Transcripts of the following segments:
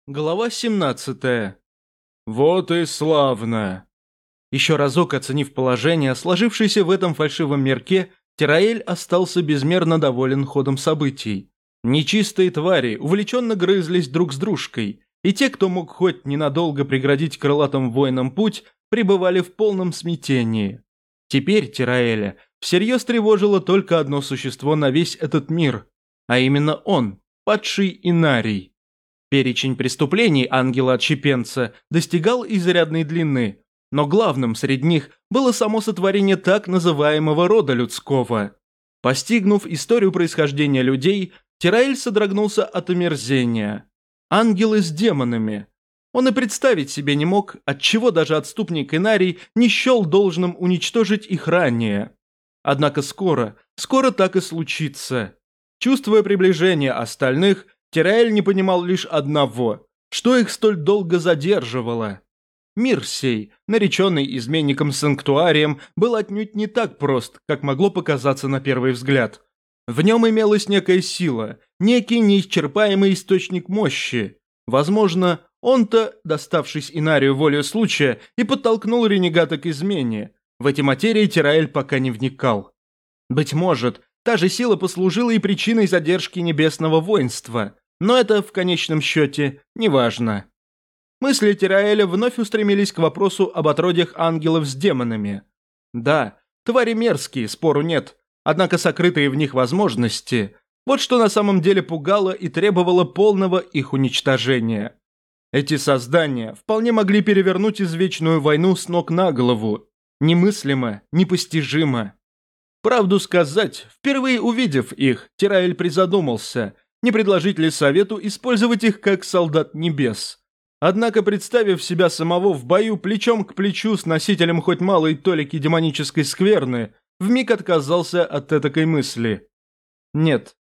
Глава 17. Вот и славно. Еще разок оценив положение, сложившееся в этом фальшивом мирке, Тираэль остался безмерно доволен ходом событий. Нечистые твари увлеченно грызлись друг с дружкой, и те, кто мог хоть ненадолго преградить крылатым воинам путь, пребывали в полном смятении. Теперь Тираэля всерьез тревожило только одно существо на весь этот мир, а именно он, падший Инарий. Перечень преступлений ангела-отщепенца достигал изрядной длины, но главным среди них было само сотворение так называемого рода людского. Постигнув историю происхождения людей, Тираэль содрогнулся от омерзения. Ангелы с демонами. Он и представить себе не мог, отчего даже отступник Инарий не счел должным уничтожить их ранее. Однако скоро так и случится. Чувствуя приближение остальных, Тираэль не понимал лишь одного, что их столь долго задерживало. Мир сей, нареченный изменником Санктуарием, был отнюдь не так прост, как могло показаться на первый взгляд. В нем имелась некая сила, некий неисчерпаемый источник мощи. Возможно, он-то, доставшись Инарию волею случая, и подтолкнул ренегата к измене. В эти материи Тираэль пока не вникал. Быть может, та же сила послужила и причиной задержки небесного воинства. Но это, в конечном счете, неважно. Мысли Тираэля вновь устремились к вопросу об отродьях ангелов с демонами. Да, твари мерзкие, спору нет, однако сокрытые в них возможности – вот что на самом деле пугало и требовало полного их уничтожения. Эти создания вполне могли перевернуть извечную войну с ног на голову. Немыслимо, непостижимо. Правду сказать, впервые увидев их, Тираэль призадумался – не предложить ли совету использовать их как солдат небес. Однако, представив себя самого в бою плечом к плечу с носителем хоть малой толики демонической скверны, вмиг отказался от этакой мысли. Нет.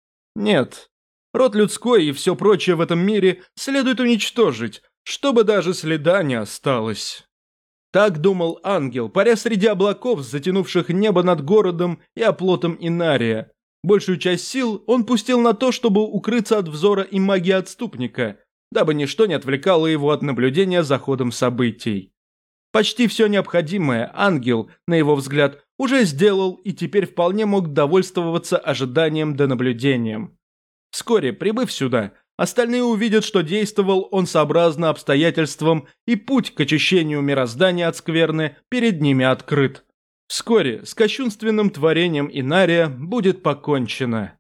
Род людской и все прочее в этом мире следует уничтожить, чтобы даже следа не осталось. Так думал ангел, паря среди облаков, затянувших небо над городом и оплотом Инария. Большую часть сил он пустил на то, чтобы укрыться от взора и магии отступника, дабы ничто не отвлекало его от наблюдения за ходом событий. Почти все необходимое ангел, на его взгляд, уже сделал и теперь вполне мог довольствоваться ожиданием да наблюдением. Вскоре, прибыв сюда, остальные увидят, что действовал он сообразно обстоятельствам, и путь к очищению мироздания от скверны перед ними открыт. Вскоре с кощунственным творением Инария будет покончено.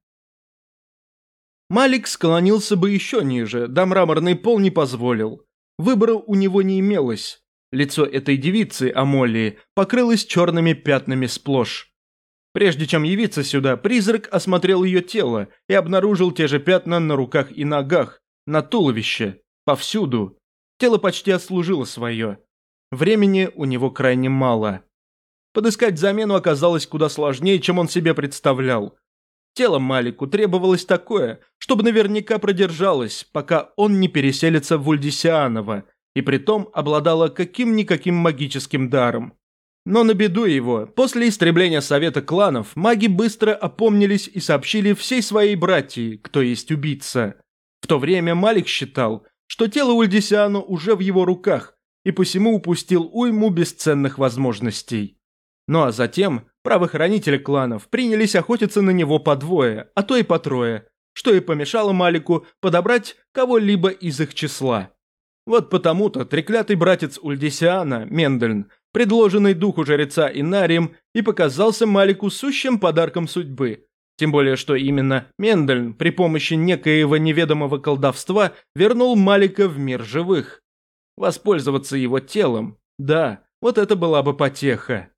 Малик склонился бы еще ниже, да мраморный пол не позволил. Выбора у него не имелось. Лицо этой девицы, Амолии, покрылось черными пятнами сплошь. Прежде чем явиться сюда, призрак осмотрел ее тело и обнаружил те же пятна на руках и ногах, на туловище, повсюду. Тело почти отслужило свое. Времени у него крайне мало. Подыскать замену оказалось куда сложнее, чем он себе представлял. Тело Малику требовалось такое, чтобы наверняка продержалось, пока он не переселится в Ульдисианово, и притом обладало каким-никаким магическим даром. Но на беду его, после истребления Совета кланов, маги быстро опомнились и сообщили всей своей братьи, кто есть убийца. В то время Малик считал, что тело Ульдисиану уже в его руках, и посему упустил уйму бесценных возможностей. Ну а затем правоохранители кланов принялись охотиться на него по двое, а то и по трое, что и помешало Малику подобрать кого-либо из их числа. Вот потому-то треклятый братец Ульдисиана, Мендельн, предложенный духу жреца Инарием, и показался Малику сущим подарком судьбы. Тем более, что именно Мендельн при помощи некоего неведомого колдовства вернул Малика в мир живых. Воспользоваться его телом, да, вот это была бы потеха.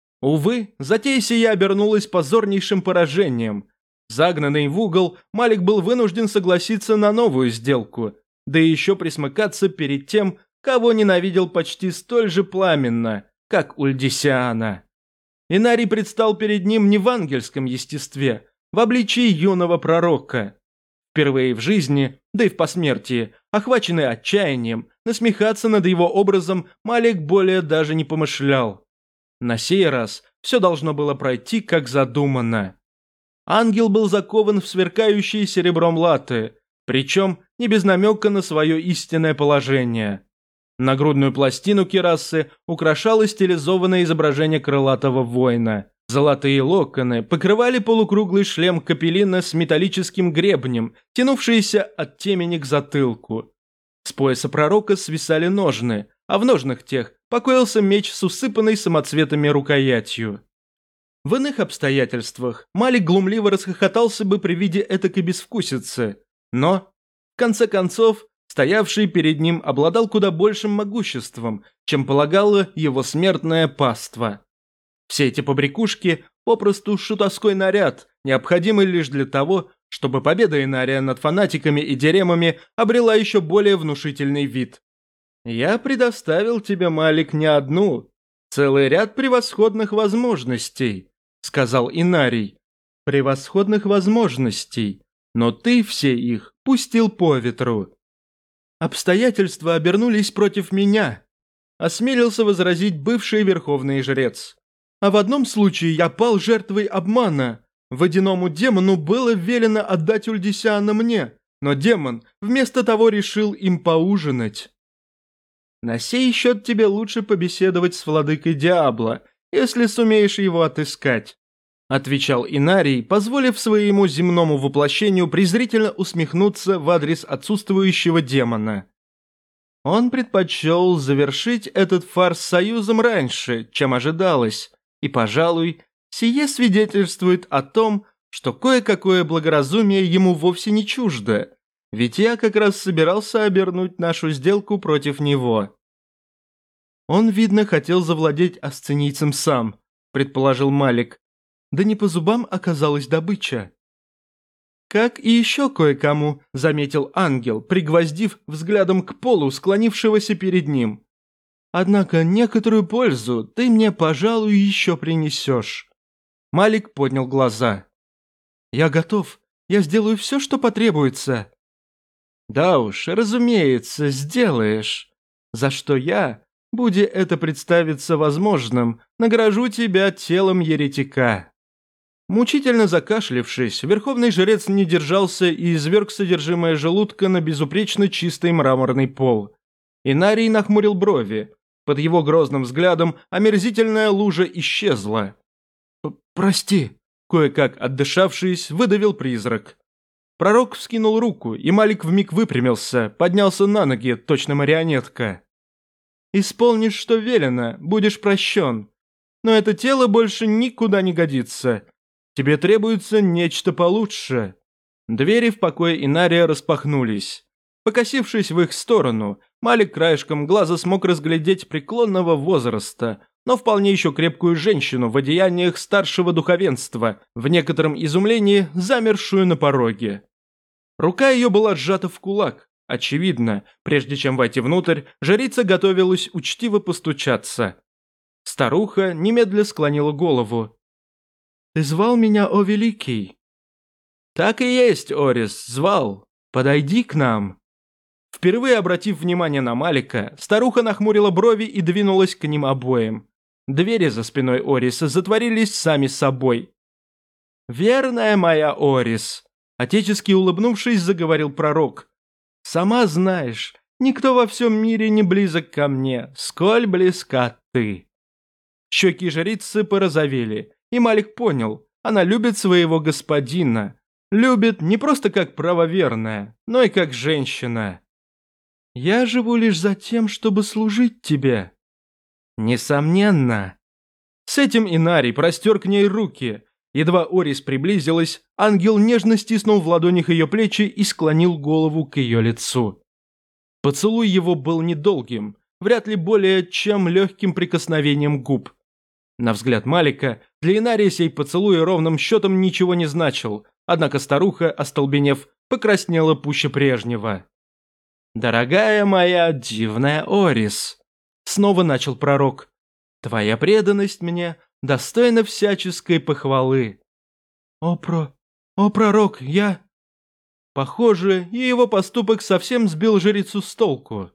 Увы, затея сия обернулась позорнейшим поражением. Загнанный в угол, Малик был вынужден согласиться на новую сделку, да и еще присмыкаться перед тем, кого ненавидел почти столь же пламенно, как Ульдисиана. Инарий предстал перед ним не в ангельском естестве, в обличии юного пророка. Впервые в жизни, да и в посмертии, охваченный отчаянием, насмехаться над его образом Малик более даже не помышлял. На сей раз все должно было пройти как задумано. Ангел был закован в сверкающие серебром латы. причем не без намека на свое истинное положение. Нагрудную пластину кирасы украшало стилизованное изображение крылатого воина. Золотые локоны покрывали полукруглый шлем капеллина с металлическим гребнем, тянувшийся от темени к затылку. С пояса пророка свисали ножны, а в ножнах тех покоился меч с усыпанной самоцветами рукоятью. В иных обстоятельствах Малик глумливо расхохотался бы при виде этакой безвкусицы, но, в конце концов, стоявший перед ним обладал куда большим могуществом, чем полагало его смертное паство. Все эти побрякушки попросту шутовской наряд, необходимый лишь для того, чтобы победа Инария над фанатиками и деремами обрела еще более внушительный вид. «Я предоставил тебе, Малик, не одну, целый ряд превосходных возможностей», — сказал Инарий. «Превосходных возможностей, но ты все их пустил по ветру». «Обстоятельства обернулись против меня», — осмелился возразить бывший верховный жрец. «А в одном случае я пал жертвой обмана. Водяному демону было велено отдать Ульдисиана мне, но демон вместо того решил им поужинать». «На сей счет тебе лучше побеседовать с владыкой Диабло, если сумеешь его отыскать», — отвечал Инарий, позволив своему земному воплощению презрительно усмехнуться в адрес отсутствующего демона. Он предпочел завершить этот фарс союзом раньше, чем ожидалось, и, пожалуй, сие свидетельствует о том, что кое-какое благоразумие ему вовсе не чуждо, ведь я как раз собирался обернуть нашу сделку против него. Он, видно, хотел завладеть асценийцем сам, предположил Малик. Да не по зубам оказалась добыча. Как и еще кое-кому, заметил ангел, пригвоздив взглядом к полу склонившегося перед ним. Однако некоторую пользу ты мне, пожалуй, еще принесешь. Малик поднял глаза. Я готов, я сделаю все, что потребуется. Да уж, разумеется, сделаешь. За что я, будь это представиться возможным, награжу тебя телом еретика. Мучительно закашлявшись, верховный жрец не держался и изверг содержимое желудка на безупречно чистый мраморный пол. Инарий нахмурил брови. Под его грозным взглядом омерзительная лужа исчезла. «Прости», — кое-как отдышавшись, выдавил призрак. Пророк вскинул руку, и Малик вмиг выпрямился, поднялся на ноги, точно марионетка. «Исполнишь, что велено, будешь прощен. Но это тело больше никуда не годится. Тебе требуется нечто получше». Двери в покое Инария распахнулись. Покосившись в их сторону, Малик краешком глаза смог разглядеть преклонного возраста, но вполне еще крепкую женщину в одеяниях старшего духовенства, в некотором изумлении замершую на пороге. Рука ее была сжата в кулак. Очевидно, прежде чем войти внутрь, жрица готовилась учтиво постучаться. Старуха немедля склонила голову. «Ты звал меня, о великий?» «Так и есть, Орис, звал. Подойди к нам». Впервые обратив внимание на Малика, старуха нахмурила брови и двинулась к ним обоим. Двери за спиной Ориса затворились сами собой. «Верная моя Орис», — отечески улыбнувшись, заговорил пророк. «Сама знаешь, никто во всем мире не близок ко мне, сколь близка ты». Щеки жрицы порозовели, и Малик понял, она любит своего господина. Любит не просто как правоверная, но и как женщина. «Я живу лишь за тем, чтобы служить тебе». «Несомненно». С этим Инарий простер к ней руки. Едва Орис приблизилась, ангел нежно стиснул в ладонях ее плечи и склонил голову к ее лицу. Поцелуй его был недолгим, вряд ли более чем легким прикосновением губ. На взгляд Малика, для Инария сей поцелуй ровным счетом ничего не значил, однако старуха, остолбенев, покраснела пуще прежнего. «Дорогая моя дивная Орис», — снова начал пророк, — «твоя преданность мне достойна всяческой похвалы». О, пророк, я...» Похоже, и его поступок совсем сбил жрицу с толку.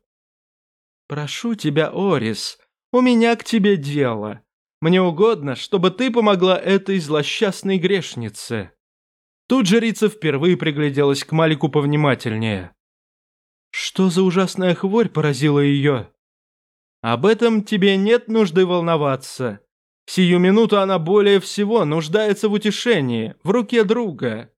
«Прошу тебя, Орис, у меня к тебе дело. Мне угодно, чтобы ты помогла этой злосчастной грешнице». Тут жрица впервые пригляделась к Малику повнимательнее. Что за ужасная хворь поразила ее? Об этом тебе нет нужды волноваться. Сию минуту она более всего нуждается в утешении, в руке друга.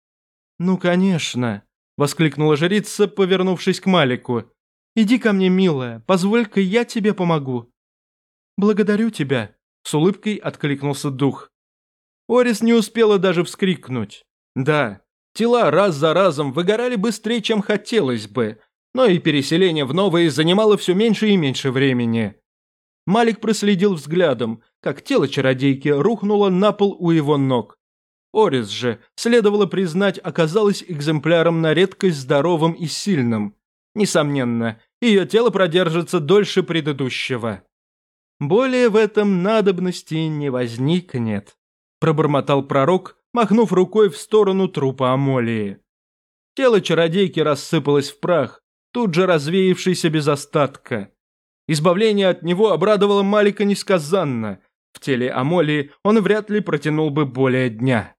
Ну, конечно, воскликнула жрица, повернувшись к Малику. Иди ко мне, милая, позволь-ка я тебе помогу. Благодарю тебя, с улыбкой откликнулся дух. Орис не успела даже вскрикнуть. Да, тела раз за разом выгорали быстрее, чем хотелось бы, но и переселение в новые занимало все меньше и меньше времени. Малик проследил взглядом, как тело чародейки рухнуло на пол у его ног. Орис же, следовало признать, оказалась экземпляром на редкость здоровым и сильным. Несомненно, ее тело продержится дольше предыдущего. «Более в этом надобности не возникнет», – пробормотал пророк, махнув рукой в сторону трупа Амолии. Тело чародейки рассыпалось в прах, тут же развеявшийся без остатка. Избавление от него обрадовало Малика несказанно. В теле Амолии он вряд ли протянул бы более дня.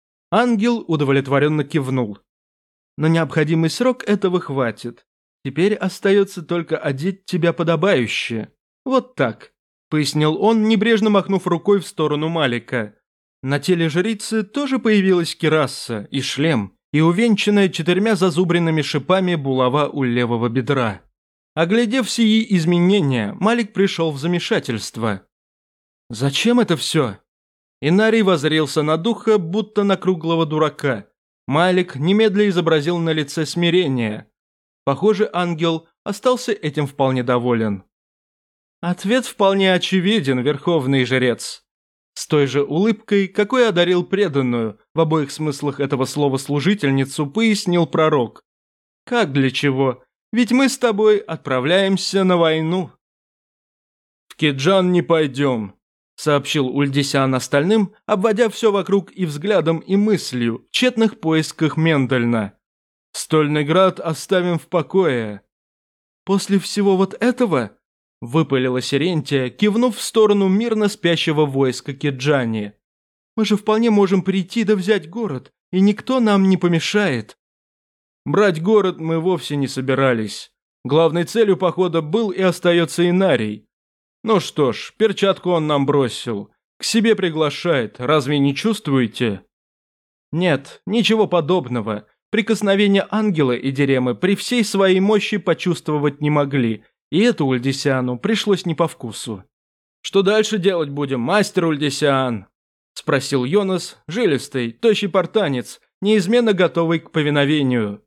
Ангел удовлетворенно кивнул. На необходимый срок этого хватит. Теперь остается только одеть тебя подобающе. Вот так, пояснил он, небрежно махнув рукой в сторону Малика. На теле жрицы тоже появилась кираса и шлем, и увенчанная 4 зазубренными шипами булава у левого бедра. Оглядев сии изменения, Малик пришел в замешательство. «Зачем это все?» Инарий воззрелся на духа, будто на круглого дурака. Малик немедля изобразил на лице смирение. Похоже, ангел остался этим вполне доволен. «Ответ вполне очевиден, верховный жрец». С той же улыбкой, какой одарил преданную, в обоих смыслах этого слова служительницу, пояснил пророк. «Как для чего? Ведь мы с тобой отправляемся на войну». «В Кеджан не пойдем», – сообщил Ульдисян остальным, обводя все вокруг и взглядом, и мыслью, в тщетных поисках Мендельна. «Стольный град оставим в покое». «После всего вот этого?» – выпалила Сирентия, кивнув в сторону мирно спящего войска Кеджани. «Мы же вполне можем прийти да взять город, и никто нам не помешает». Брать город мы вовсе не собирались. Главной целью похода был и остается Инарий. Ну что ж, перчатку он нам бросил. К себе приглашает, разве не чувствуете? Нет, ничего подобного. Прикосновения ангела и Деремы при всей своей мощи почувствовать не могли, и это Ульдисяну пришлось не по вкусу. «Что дальше делать будем, мастер Ульдисян?» – спросил Йонас, жилистый, тощий портанец, неизменно готовый к повиновению.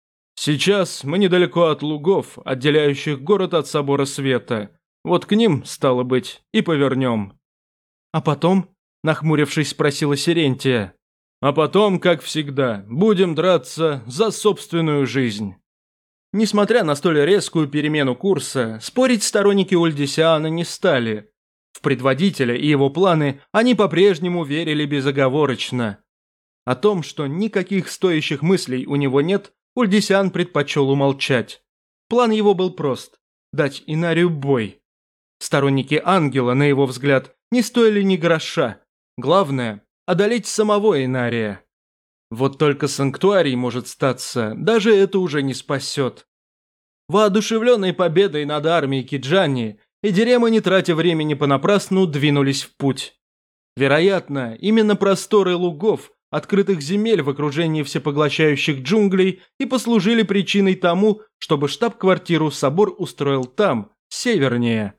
«Сейчас мы недалеко от лугов, отделяющих город от Собора Света. Вот к ним, стало быть, и повернем». «А потом?» – нахмурившись, спросила Сирентия. «А потом, как всегда, будем драться за собственную жизнь». Несмотря на столь резкую перемену курса, спорить сторонники Ульдисяна не стали. В предводителя и его планы они по-прежнему верили безоговорочно. О том, что никаких стоящих мыслей у него нет, Ульдисян предпочел умолчать. План его был прост – дать Инарию бой. Сторонники ангела, на его взгляд, не стоили ни гроша. Главное – одолеть самого Инария. Вот только санктуарий может статься, даже это уже не спасет. Воодушевленные победой над армией Кеджани, Эдирема, не тратя времени понапрасну, двинулись в путь. Вероятно, именно просторы лугов, открытых земель в окружении всепоглощающих джунглей, и послужили причиной тому, чтобы штаб-квартиру собор устроил там, севернее.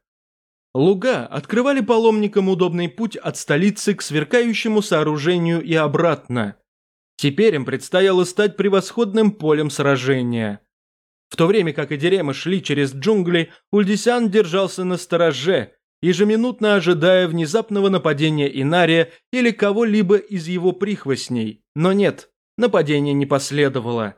Луга открывали паломникам удобный путь от столицы к сверкающему сооружению и обратно. Теперь им предстояло стать превосходным полем сражения. В то время как Эдиремы шли через джунгли, Ульдисян держался на стороже, ежеминутно ожидая внезапного нападения Инария или кого-либо из его прихвостней. Но нет, нападения не последовало.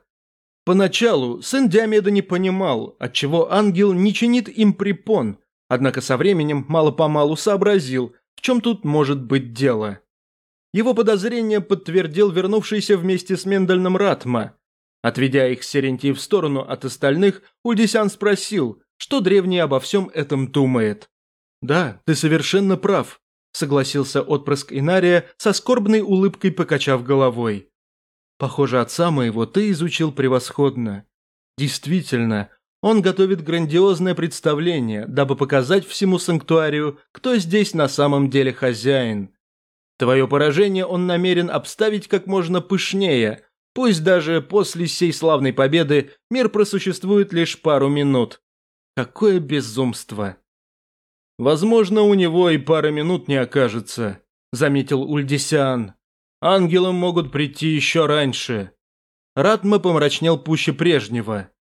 Поначалу сын Диомеда не понимал, отчего ангел не чинит им препон, однако со временем мало-помалу сообразил, в чем тут может быть дело. Его подозрение подтвердил вернувшийся вместе с Мендельном Ратма. Отведя их с Сирентией в сторону от остальных, Ульдисян спросил, что древний обо всем этом думает. «Да, ты совершенно прав», – согласился отпрыск Инария, со скорбной улыбкой покачав головой. Похоже, отца моего ты изучил превосходно. Действительно, он готовит грандиозное представление, дабы показать всему санктуарию, кто здесь на самом деле хозяин. Твое поражение он намерен обставить как можно пышнее, пусть даже после сей славной победы мир просуществует лишь пару минут. Какое безумство! Возможно, у него и пары минут не окажется, заметил Ульдисиан. Ангелы могут прийти еще раньше. Ратма помрачнел пуще прежнего.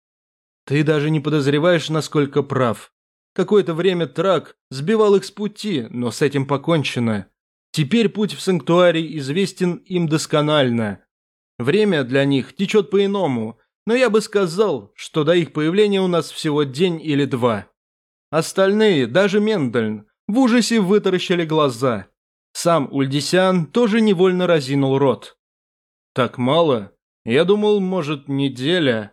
Ты даже не подозреваешь, насколько прав. Какое-то время Трак сбивал их с пути, но с этим покончено. Теперь путь в санктуарий известен им досконально. Время для них течет по-иному, но я бы сказал, что до их появления у нас всего день или два. Остальные, даже Мендельн, в ужасе вытаращили глаза. Сам Ульдисиан тоже невольно разинул рот. Так мало? Я думал, может, неделя.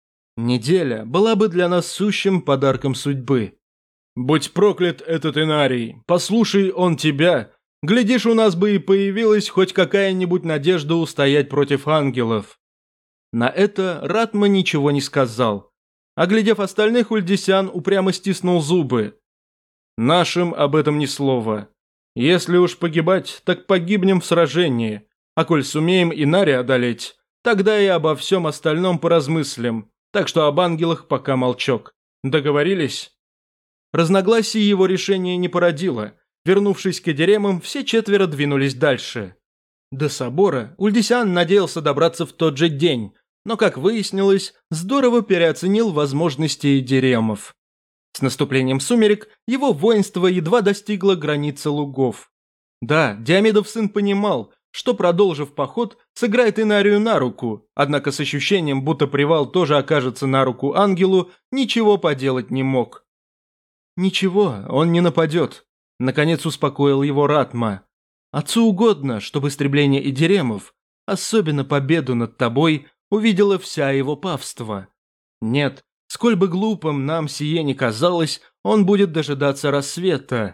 Неделя была бы для нас сущим подарком судьбы. Будь проклят этот Инарий, послушай он тебя. Глядишь, у нас бы и появилась хоть какая-нибудь надежда устоять против ангелов. На это Ратма ничего не сказал. Оглядев остальных, Ульдисиан упрямо стиснул зубы. Нашим об этом ни слова. Если уж погибать, так погибнем в сражении. А коль сумеем Инария одолеть, тогда и обо всем остальном поразмыслим. Так что об ангелах пока молчок. Договорились? Разногласий его решение не породило. Вернувшись к Эдеремам, все четверо двинулись дальше. До собора Ульдисиан надеялся добраться в тот же день, но, как выяснилось, здорово переоценил возможности Эдеремов. С наступлением сумерек его воинство едва достигло границы лугов. Да, Диомедов сын понимал, что, продолжив поход, сыграет Инарию на руку, однако с ощущением, будто привал тоже окажется на руку ангелу, ничего поделать не мог. «Ничего, он не нападет», — наконец успокоил его Ратма. «Отцу угодно, чтобы истребление Эдеремов, особенно победу над тобой, увидела вся его павство. Нет, сколь бы глупым нам сие ни казалось, он будет дожидаться рассвета».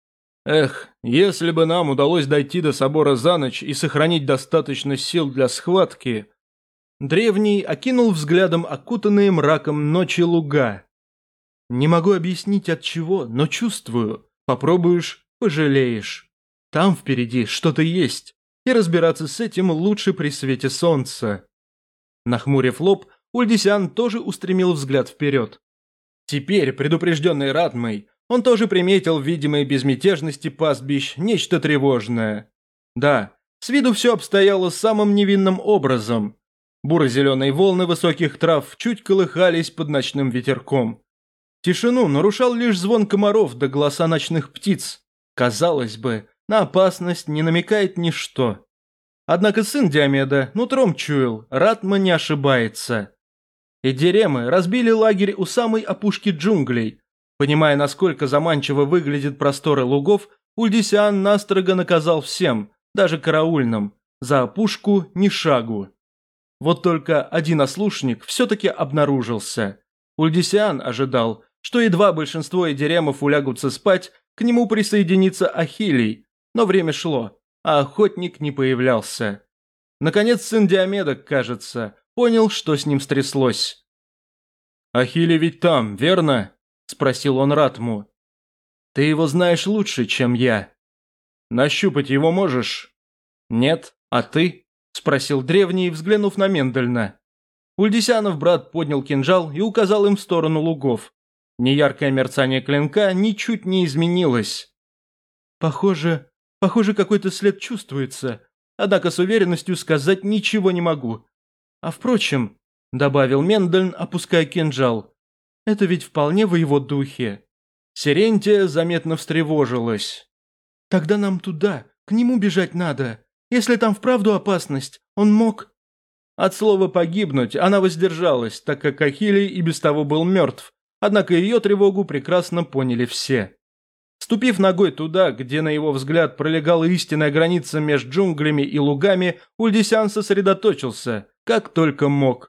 Эх, если бы нам удалось дойти до собора за ночь и сохранить достаточно сил для схватки. Древний окинул взглядом окутанные мраком ночи луга. Не могу объяснить от чего, но чувствую. Попробуешь – пожалеешь. Там впереди что-то есть, и разбираться с этим лучше при свете солнца. Нахмурив лоб, Ульдисиан тоже устремил взгляд вперед. Теперь, предупрежденный Ратмой, он тоже приметил в видимой безмятежности пастбищ нечто тревожное. Да, с виду все обстояло самым невинным образом. Буро-зеленые волны высоких трав чуть колыхались под ночным ветерком. Тишину нарушал лишь звон комаров да голоса ночных птиц. Казалось бы, на опасность не намекает ничто. Однако сын Диомеда нутром чуял, Ратма не ошибается. Эдеремы разбили лагерь у самой опушки джунглей. Понимая, насколько заманчиво выглядят просторы лугов, Ульдисиан настрого наказал всем, даже караульным, за опушку ни шагу. Вот только один ослушник все-таки обнаружился. Ульдисиан ожидал, что едва большинство эдеремов улягутся спать, к нему присоединится Ахилий, но время шло, а охотник не появлялся. Наконец сын Диомеда, кажется, понял, что с ним стряслось. «Ахилий ведь там, верно?» – спросил он Ратму. «Ты его знаешь лучше, чем я. Нащупать его можешь?» «Нет, а ты?» – спросил древний, взглянув на Мендельна. Ульдисянов брат поднял кинжал и указал им в сторону лугов. Неяркое мерцание клинка ничуть не изменилось. «Похоже, какой-то след чувствуется, однако с уверенностью сказать ничего не могу. А впрочем, — добавил Мендельн, опуская кинжал, — это ведь вполне в его духе». Сирентия заметно встревожилась. «Тогда нам туда, к нему бежать надо. Если там вправду опасность, он мог...» От слова «погибнуть» она воздержалась, так как Ахилий и без того был мертв, однако ее тревогу прекрасно поняли все. Ступив ногой туда, где, на его взгляд, пролегала истинная граница между джунглями и лугами, Ульдисиан сосредоточился, как только мог.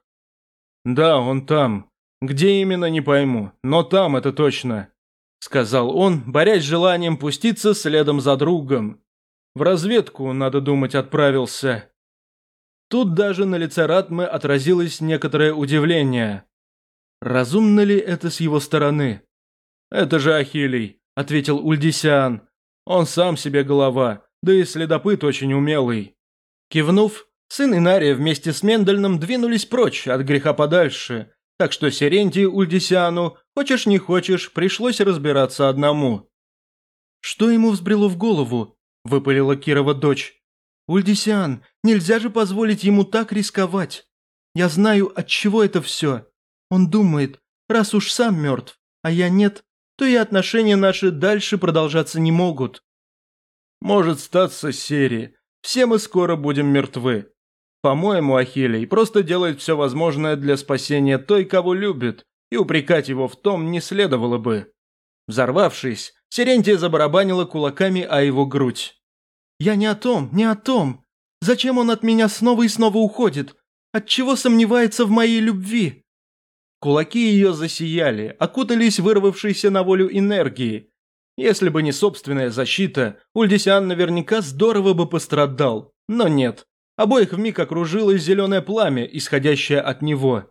«Да, он там. Где именно, не пойму, но там это точно», — сказал он, борясь с желанием пуститься следом за другом. «В разведку, надо думать, отправился». Тут даже на лице Ратмы отразилось некоторое удивление. Разумно ли это с его стороны? «Это же Ахилий», — ответил Ульдисиан. «Он сам себе голова, да и следопыт очень умелый». Кивнув, сын Инария вместе с Мендельным двинулись прочь от греха подальше, так что Серентию Ульдисиану, хочешь не хочешь, пришлось разбираться одному. «Что ему взбрело в голову?» – выпалила Кирова дочь. «Ульдисиан, нельзя же позволить ему так рисковать. Я знаю, от чего это все. Он думает, раз уж сам мертв, а я нет, то и отношения наши дальше продолжаться не могут». «Может статься, Сери, все мы скоро будем мертвы. По-моему, Ахилий просто делает все возможное для спасения той, кого любит, и упрекать его в том не следовало бы». Взорвавшись, Серентия забарабанила кулаками о его грудь. «Я не о том, не о том. Зачем он от меня снова и снова уходит? Отчего сомневается в моей любви?» Кулаки ее засияли, окутались вырвавшейся на волю энергией. Если бы не собственная защита, Ульдисиан наверняка здорово бы пострадал, но нет. Обоих вмиг окружило зеленое пламя, исходящее от него.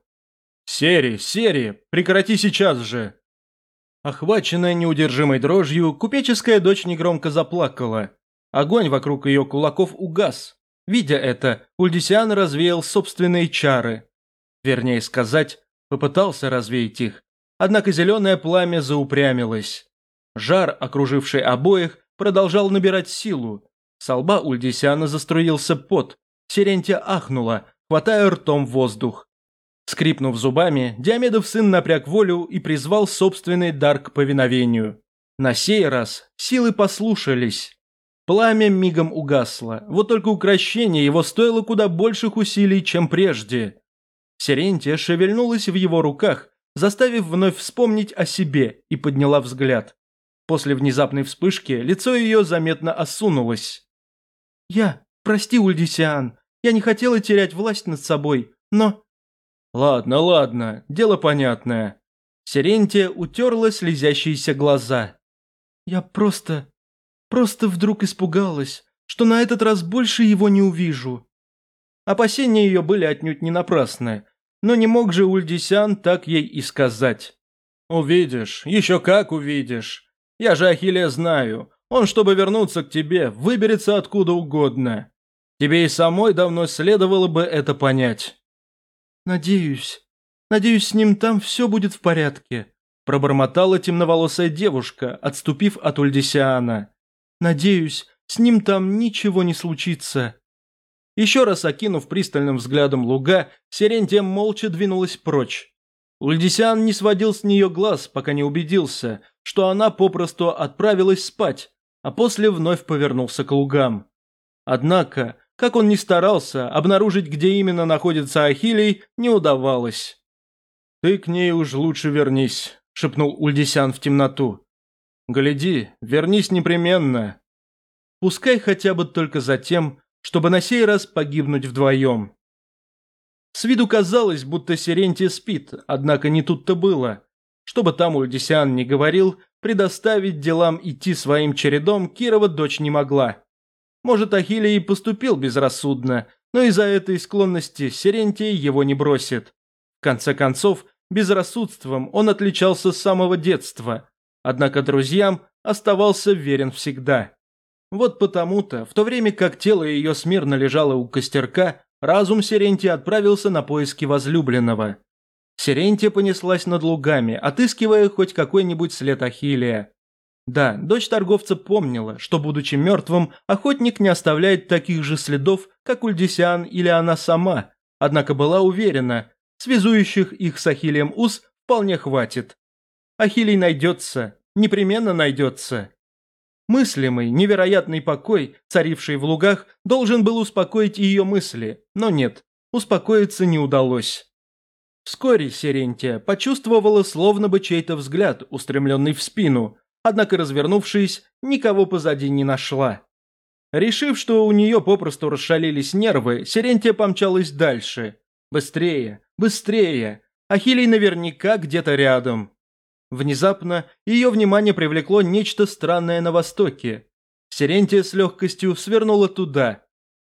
Сери, прекрати сейчас же!» Охваченная неудержимой дрожью, купеческая дочь негромко заплакала. Огонь вокруг ее кулаков угас. Видя это, Ульдисиан развеял собственные чары. Вернее сказать, попытался развеять их. Однако зеленое пламя заупрямилось. Жар, окруживший обоих, продолжал набирать силу. Со лба Ульдисиана заструился пот. Серентия ахнула, хватая ртом воздух. Скрипнув зубами, Диомедов сын напряг волю и призвал собственный дар к повиновению. На сей раз силы послушались. Пламя мигом угасло, вот только укрощение его стоило куда больших усилий, чем прежде. Серентия шевельнулась в его руках, заставив вновь вспомнить о себе, и подняла взгляд. После внезапной вспышки лицо ее заметно осунулось. Прости, Ульдисиан, я не хотела терять власть над собой, но...» Ладно, дело понятное». Серентия утерла слезящиеся глаза. «Я просто вдруг испугалась, что на этот раз больше его не увижу». Опасения ее были отнюдь не напрасны, но не мог же Ульдисиан так ей и сказать. «Увидишь, еще как увидишь. Я же Ахиллея знаю, он, чтобы вернуться к тебе, выберется откуда угодно. Тебе и самой давно следовало бы это понять». «Надеюсь, с ним там все будет в порядке», пробормотала темноволосая девушка, отступив от Ульдисиана. «Надеюсь, с ним там ничего не случится». Еще раз окинув пристальным взглядом луга, Серентия молча двинулась прочь. Ульдисиан не сводил с нее глаз, пока не убедился, что она попросту отправилась спать, а после вновь повернулся к лугам. Однако, как он ни старался, обнаружить, где именно находится Ахилий, не удавалось. «Ты к ней уж лучше вернись», – шепнул Ульдисиан в темноту. «Гляди, вернись непременно. Пускай хотя бы только за тем, чтобы на сей раз погибнуть вдвоем». С виду казалось, будто Серентия спит, однако не тут-то было. Что бы там Ульдисиан ни говорил, предоставить делам идти своим чередом Кирова дочь не могла. Может, Ахилий и поступил безрассудно, но из-за этой склонности Серентия его не бросит. В конце концов, безрассудством он отличался с самого детства, однако друзьям оставался верен всегда. Вот потому-то, в то время как тело ее смирно лежало у костерка, разум Серентия отправился на поиски возлюбленного. Серентия понеслась над лугами, отыскивая хоть какой-нибудь след Ахиллея. Да, дочь торговца помнила, что, будучи мертвым, охотник не оставляет таких же следов, как Ульдисиан или она сама, однако была уверена, связующих их с Ахиллеем уз вполне хватит. Ахилий найдется, непременно найдется. Мыслимый, невероятный покой, царивший в лугах, должен был успокоить ее мысли, но нет, успокоиться не удалось. Вскоре Серентия почувствовала словно бы чей-то взгляд, устремленный в спину, однако, развернувшись, никого позади не нашла. Решив, что у нее попросту расшалились нервы, Серентия помчалась дальше. Быстрее, быстрее! Ахилий наверняка где-то рядом. Внезапно ее внимание привлекло нечто странное на востоке. Серентия с легкостью свернула туда.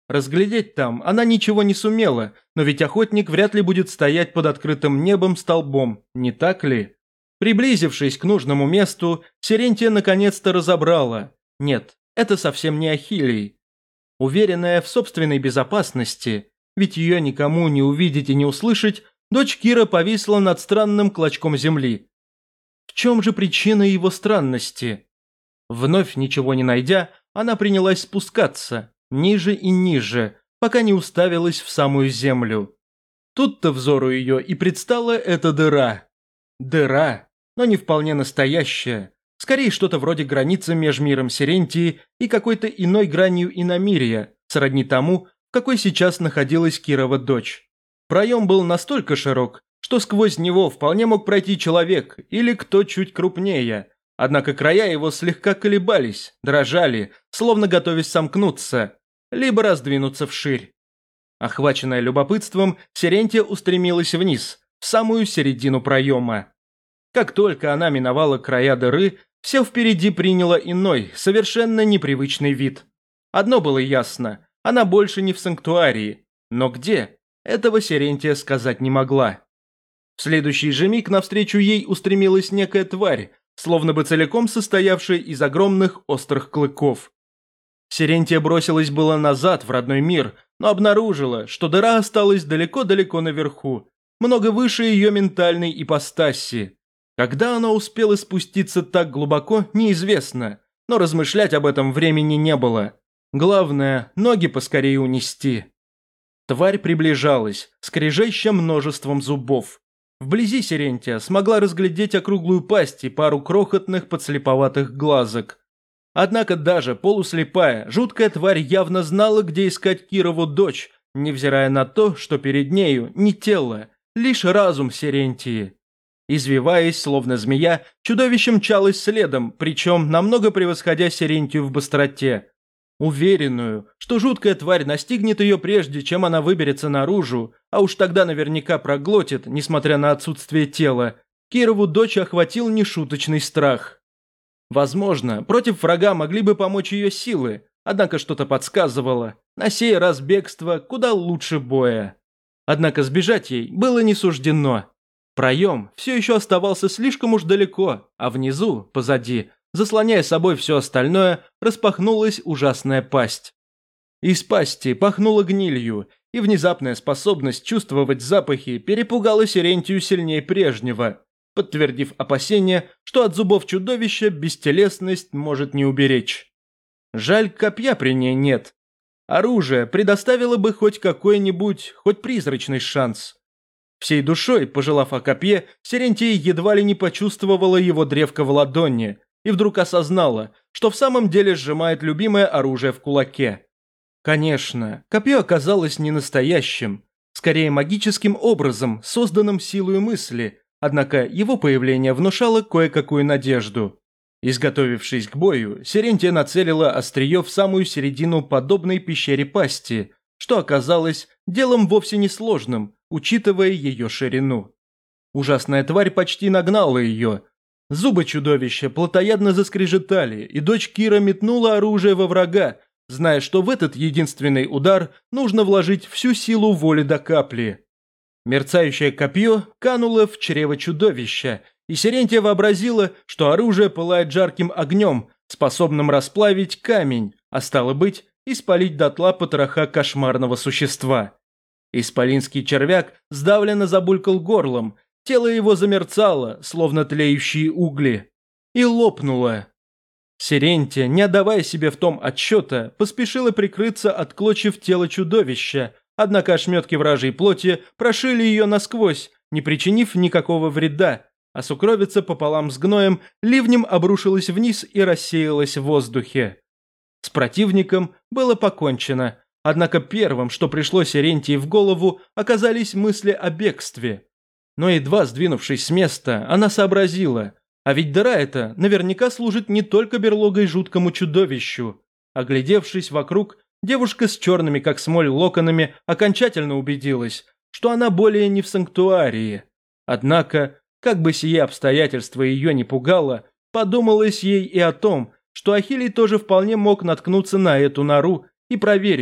Разглядеть там она ничего не сумела, но ведь охотник вряд ли будет стоять под открытым небом столбом, не так ли? Приблизившись к нужному месту, Сирентия наконец-то разобрала. Нет, это совсем не Ахиллий. Уверенная в собственной безопасности, ведь ее никому не увидеть и не услышать, дочь Кира повисла над странным клочком земли. В чем же причина его странности? Вновь ничего не найдя, она принялась спускаться, ниже и ниже, пока не уставилась в самую землю. Тут-то взору ее и предстала эта дыра. Дыра, но не вполне настоящая, скорее что-то вроде границы между миром Сирентии и какой-то иной гранью иномирия, сродни тому, в какой сейчас находилась Кирова дочь. Проем был настолько широк, что сквозь него вполне мог пройти человек или кто чуть крупнее, однако края его слегка колебались, дрожали, словно готовясь сомкнуться, либо раздвинуться вширь. Охваченная любопытством, Сирентия устремилась вниз, в самую середину проема. Как только она миновала края дыры, все впереди приняло иной, совершенно непривычный вид. Одно было ясно – она больше не в санктуарии. Но где? Этого Сирентия сказать не могла. В следующий же миг навстречу ей устремилась некая тварь, словно бы целиком состоявшая из огромных острых клыков. Сирентия бросилась было назад в родной мир, но обнаружила, что дыра осталась далеко-далеко наверху, много выше ее ментальной ипостаси. Когда она успела спуститься так глубоко, неизвестно, но размышлять об этом времени не было. Главное, ноги поскорее унести. Тварь приближалась, скрежеща множеством зубов. Вблизи Сирентия смогла разглядеть округлую пасть и пару крохотных подслеповатых глазок. Однако даже полуслепая, жуткая тварь явно знала, где искать Кирову дочь, невзирая на то, что перед нею не тело, лишь разум Сирентии. Извиваясь, словно змея, чудовище мчалось следом, причем намного превосходя Сирентию в быстроте. Уверенную, что жуткая тварь настигнет ее прежде, чем она выберется наружу, а уж тогда наверняка проглотит, несмотря на отсутствие тела, Кирову дочь охватил нешуточный страх. Возможно, против врага могли бы помочь ее силы, однако что-то подсказывало, на сей раз бегство куда лучше боя. Однако сбежать ей было не суждено. Проем все еще оставался слишком уж далеко, а внизу, позади, заслоняя собой все остальное, распахнулась ужасная пасть. Из пасти пахнуло гнилью, и внезапная способность чувствовать запахи перепугала Сирентию сильнее прежнего, подтвердив опасение, что от зубов чудовища бестелесность может не уберечь. Жаль, копья при ней нет. Оружие предоставило бы хоть какой-нибудь, хоть призрачный шанс. Всей душой, пожелав о копье, Сирентия едва ли не почувствовала его древко в ладони и вдруг осознала, что в самом деле сжимает любимое оружие в кулаке. Конечно, копье оказалось не настоящим, скорее магическим образом, созданным силой мысли, однако его появление внушало кое-какую надежду. Изготовившись к бою, Сирентия нацелила острие в самую середину подобной пещере пасти, что оказалось делом вовсе несложным, учитывая ее ширину. Ужасная тварь почти нагнала ее. Зубы чудовища плотоядно заскрежетали, и дочь Кира метнула оружие во врага, зная, что в этот единственный удар нужно вложить всю силу воли до капли. Мерцающее копье кануло в чрево чудовища, и Сирентия вообразила, что оружие пылает жарким огнем, способным расплавить камень, а стало быть, и спалить дотла потроха кошмарного существа. Исполинский червяк сдавленно забулькал горлом, тело его замерцало, словно тлеющие угли, и лопнуло. Сирентия, не отдавая себе в том отчета, поспешила прикрыться от клочьев тела чудовища, однако ошметки вражьей плоти прошили ее насквозь, не причинив никакого вреда, а сукровица пополам с гноем ливнем обрушилась вниз и рассеялась в воздухе. С противником было покончено, однако первым, что пришло Сирентии в голову, оказались мысли о бегстве. Но едва сдвинувшись с места, она сообразила, а ведь дыра эта наверняка служит не только берлогой жуткому чудовищу. Оглядевшись вокруг, девушка с черными как смоль локонами окончательно убедилась, что она более не в санктуарии. Однако, как бы сие обстоятельство ее не пугало, подумалось ей и о том, что Ахиллий тоже вполне мог наткнуться на эту нору и проверить,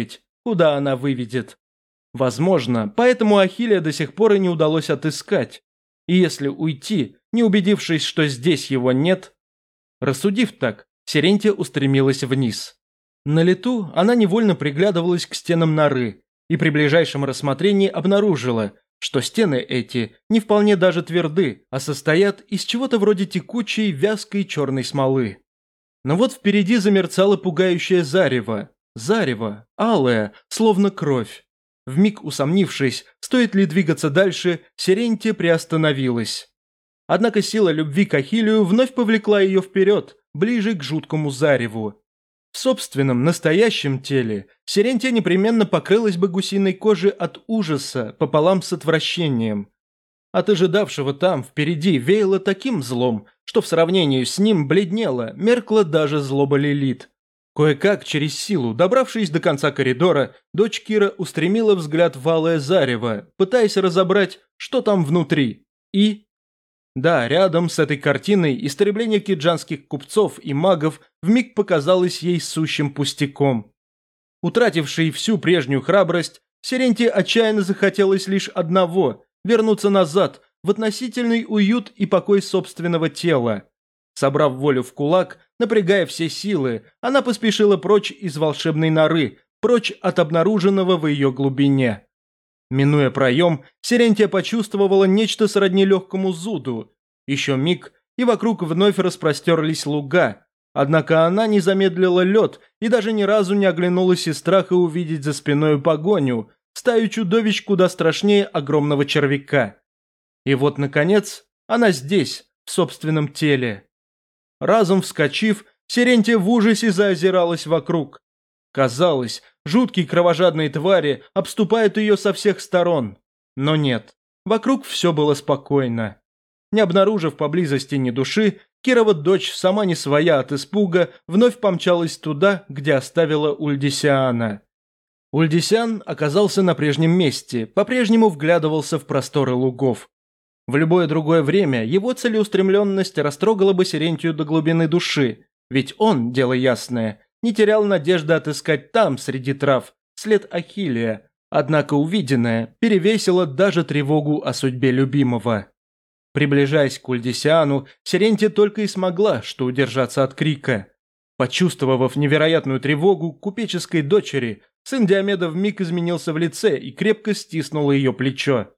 куда она выведет. Возможно, поэтому Ахиллея до сих пор и не удалось отыскать. И если уйти, не убедившись, что здесь его нет... Рассудив так, Сирентия устремилась вниз. На лету она невольно приглядывалась к стенам норы и при ближайшем рассмотрении обнаружила, что стены эти не вполне даже тверды, а состоят из чего-то вроде текучей, вязкой черной смолы. Но вот впереди замерцало пугающее зарево. Зарево, алое, словно кровь. Вмиг усомнившись, стоит ли двигаться дальше, Сирентия приостановилась. Однако сила любви к Ахиллею вновь повлекла ее вперед, ближе к жуткому зареву. В собственном, настоящем теле Сирентия непременно покрылась бы гусиной кожей от ужаса пополам с отвращением. От ожидавшего там впереди веяло таким злом, что в сравнении с ним бледнело, меркла даже злоба Лилит. Кое-как, через силу, добравшись до конца коридора, дочь Кира устремила взгляд в алое зарево, пытаясь разобрать, что там внутри. И... Да, рядом с этой картиной истребление киджанских купцов и магов вмиг показалось ей сущим пустяком. Утратившей всю прежнюю храбрость, Сирентии отчаянно захотелось лишь одного – вернуться назад, в относительный уют и покой собственного тела. Собрав волю в кулак, напрягая все силы, она поспешила прочь из волшебной норы, прочь от обнаруженного в ее глубине. Минуя проем, Сирентия почувствовала нечто сродни легкому зуду. Еще миг, и вокруг вновь распростерлись луга. Однако она не замедлила лед и даже ни разу не оглянулась из страха увидеть за спиной погоню, стаю чудовищ куда страшнее огромного червяка. И вот, наконец, она здесь, в собственном теле. Разом вскочив, Сирентия в ужасе заозиралась вокруг. Казалось, жуткие кровожадные твари обступают ее со всех сторон. Но нет, вокруг все было спокойно. Не обнаружив поблизости ни души, Кирова дочь, сама не своя от испуга, вновь помчалась туда, где оставила Ульдисиана. Ульдисиан оказался на прежнем месте, по-прежнему вглядывался в просторы лугов. В любое другое время его целеустремленность растрогала бы Сирентию до глубины души, ведь он, дело ясное, не терял надежды отыскать там, среди трав, след Ахиллея, однако увиденное перевесило даже тревогу о судьбе любимого. Приближаясь к Ульдисиану, Сирентия только и смогла, что удержаться от крика. Почувствовав невероятную тревогу купеческой дочери, сын Диомеда вмиг изменился в лице и крепко стиснул ее плечо.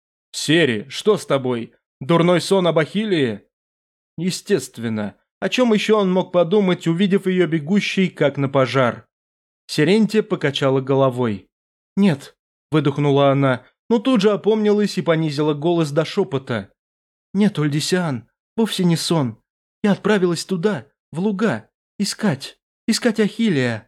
«Сери, что с тобой? Дурной сон об Ахиллее?» Естественно. О чем еще он мог подумать, увидев ее бегущей, как на пожар? Сирентия покачала головой. «Нет», – выдохнула она, но тут же опомнилась и понизила голос до шепота. «Нет, Ульдисиан, вовсе не сон. Я отправилась туда, в луга, искать Ахиллея».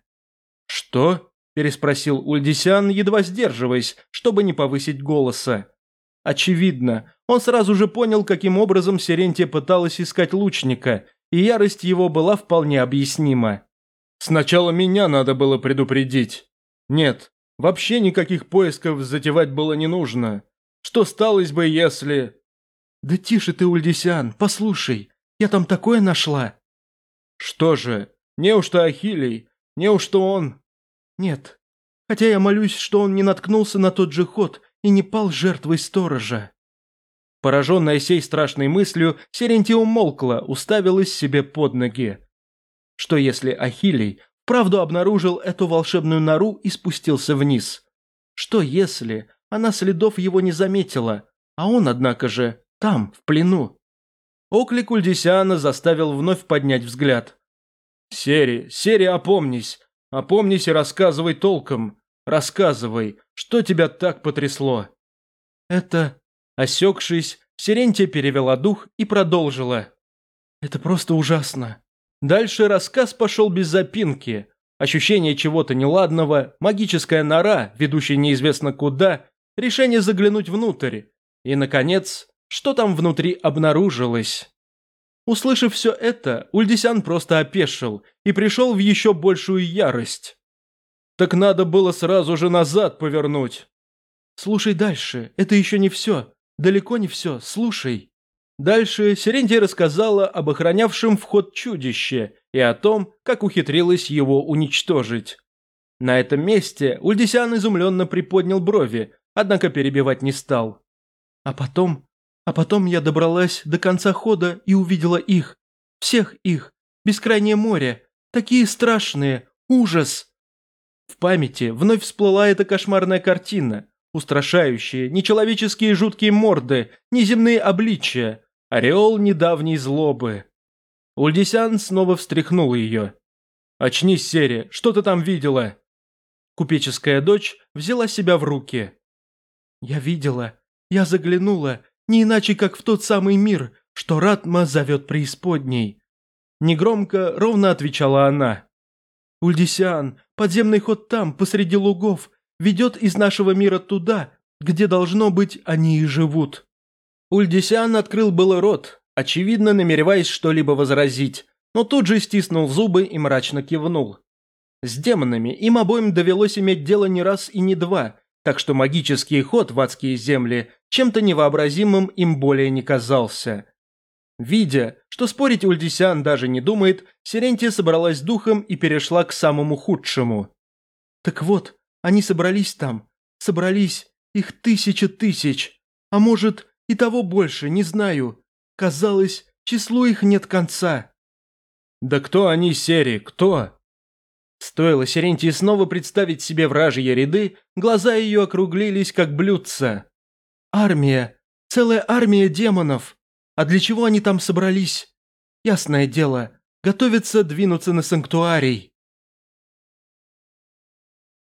«Что?» – переспросил Ульдисиан, едва сдерживаясь, чтобы не повысить голоса. Очевидно, он сразу же понял, каким образом Сирентия пыталась искать лучника, и ярость его была вполне объяснима. «Сначала меня надо было предупредить. Нет, вообще никаких поисков затевать было не нужно. Что сталось бы, если...» «Да тише ты, Ульдисиан, послушай, я там такое нашла». «Что же, неужто Ахиллей? Неужто он...» «Нет, хотя я молюсь, что он не наткнулся на тот же ход и не пал жертвой сторожа». Пораженная сей страшной мыслью, Сирентия умолкла, уставилась себе под ноги. Что если Ахиллей вправду обнаружил эту волшебную нору и спустился вниз? Что если она следов его не заметила, а он, однако же, там, в плену? Оклик Ульдисиана заставил вновь поднять взгляд. «Сери, опомнись! Опомнись и рассказывай толком. Рассказывай, что тебя так потрясло?» «Это...» Осекшись, Сирентия перевела дух и продолжила. «Это просто ужасно». Дальше рассказ пошел без запинки. Ощущение чего-то неладного, магическая нора, ведущая неизвестно куда, решение заглянуть внутрь. И, наконец, что там внутри обнаружилось. Услышав все это, Ульдисиан просто опешил и пришел в еще большую ярость. «Так надо было сразу же назад повернуть». «Слушай дальше, это еще не все. Далеко не все, слушай». Дальше Сирентия рассказала об охранявшем вход чудище и о том, как ухитрилась его уничтожить. На этом месте Ульдисян изумленно приподнял брови, однако перебивать не стал. А потом я добралась до конца хода и увидела их. Всех их. Бескрайнее море. Такие страшные. Ужас. В памяти вновь всплыла эта кошмарная картина. Устрашающие, нечеловеческие жуткие морды, неземные обличия. Ореол недавней злобы. Ульдисян снова встряхнул ее. «Очнись, Сери, что ты там видела?» Купеческая дочь взяла себя в руки. «Я видела, я заглянула, не иначе как в тот самый мир, что Ратма зовет преисподней». Негромко, ровно отвечала она. «Ульдисян, подземный ход там, посреди лугов, ведет из нашего мира туда, где, должно быть, они и живут». Ульдисян открыл было рот, очевидно намереваясь что-либо возразить, но тут же стиснул зубы и мрачно кивнул. С демонами им обоим довелось иметь дело не раз и не два, так что магический ход в адские земли чем-то невообразимым им более не казался. Видя, что спорить Ульдисян даже не думает, Сирентия собралась духом и перешла к самому худшему. «Так вот, они собрались там. Собрались, их тысяча тысяч. А может, и того больше, не знаю. Казалось, числу их нет конца». «Да кто они, Сери, кто?» Стоило Сирентии снова представить себе вражьи ряды, глаза ее округлились, как блюдца. «Армия! Целая армия демонов! А для чего они там собрались? Ясное дело, готовятся двинуться на санктуарий».